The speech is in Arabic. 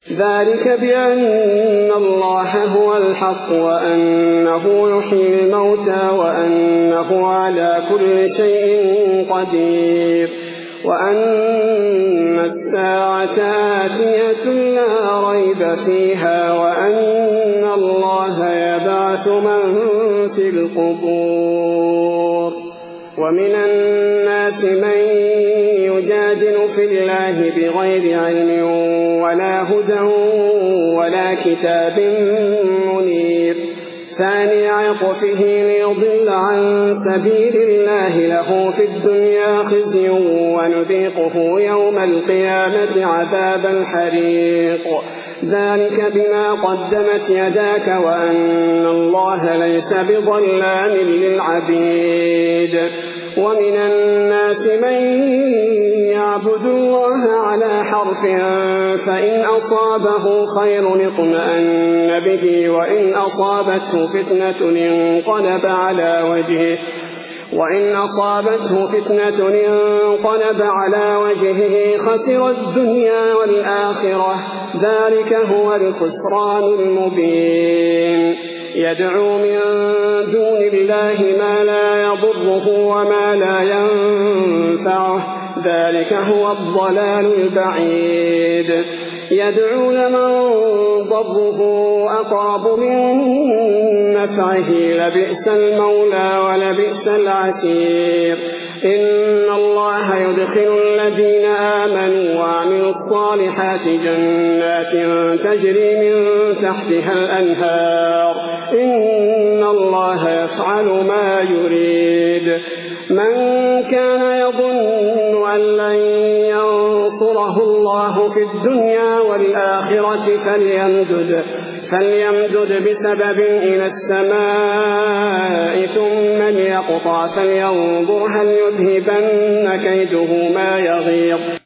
ذلك بأن الله هو الحق وأنه يحيي الموتى وأنه على كل شيء قدير وأن الساعة آتية لا ريب فيها وأن الله يبعث من في القبور. ومن الناس من يجادل في الله بغير علم ولا هدى ولا كتاب منير ثاني عطفه ليضل عن سبيل الله له في الدنيا خزي ونذيقه يوم القيامة عذاب الحريق ذلك بما قدمت يداك وأن الله ليس بظلام للعبيد. ومن الناس من يعبد الله على حرف فإن أصابه خير اطمأن به وإن أصابته فتنة انقلب على وجهه خسر الدنيا والآخرة ذلك هو الخسران المبين. يدعو من دون الله ما لا يضره وما لا ينفعه ذلك هو الضلال البعيد. يدعو لمن ضره أقرب من نفعه لبئس المولى ولبئس العشير. إن الله يدخل الذين آمنوا وعملوا الصالحات جنات تجري من تحتها الأنهار إن الله يفعل ما يريد. من كان يظن أن لن ينصره الله في الدنيا والآخرة فليمدد بسبب إلى السماء ثم ليقطع فلينظر هل يذهبن كيده ما يغيظ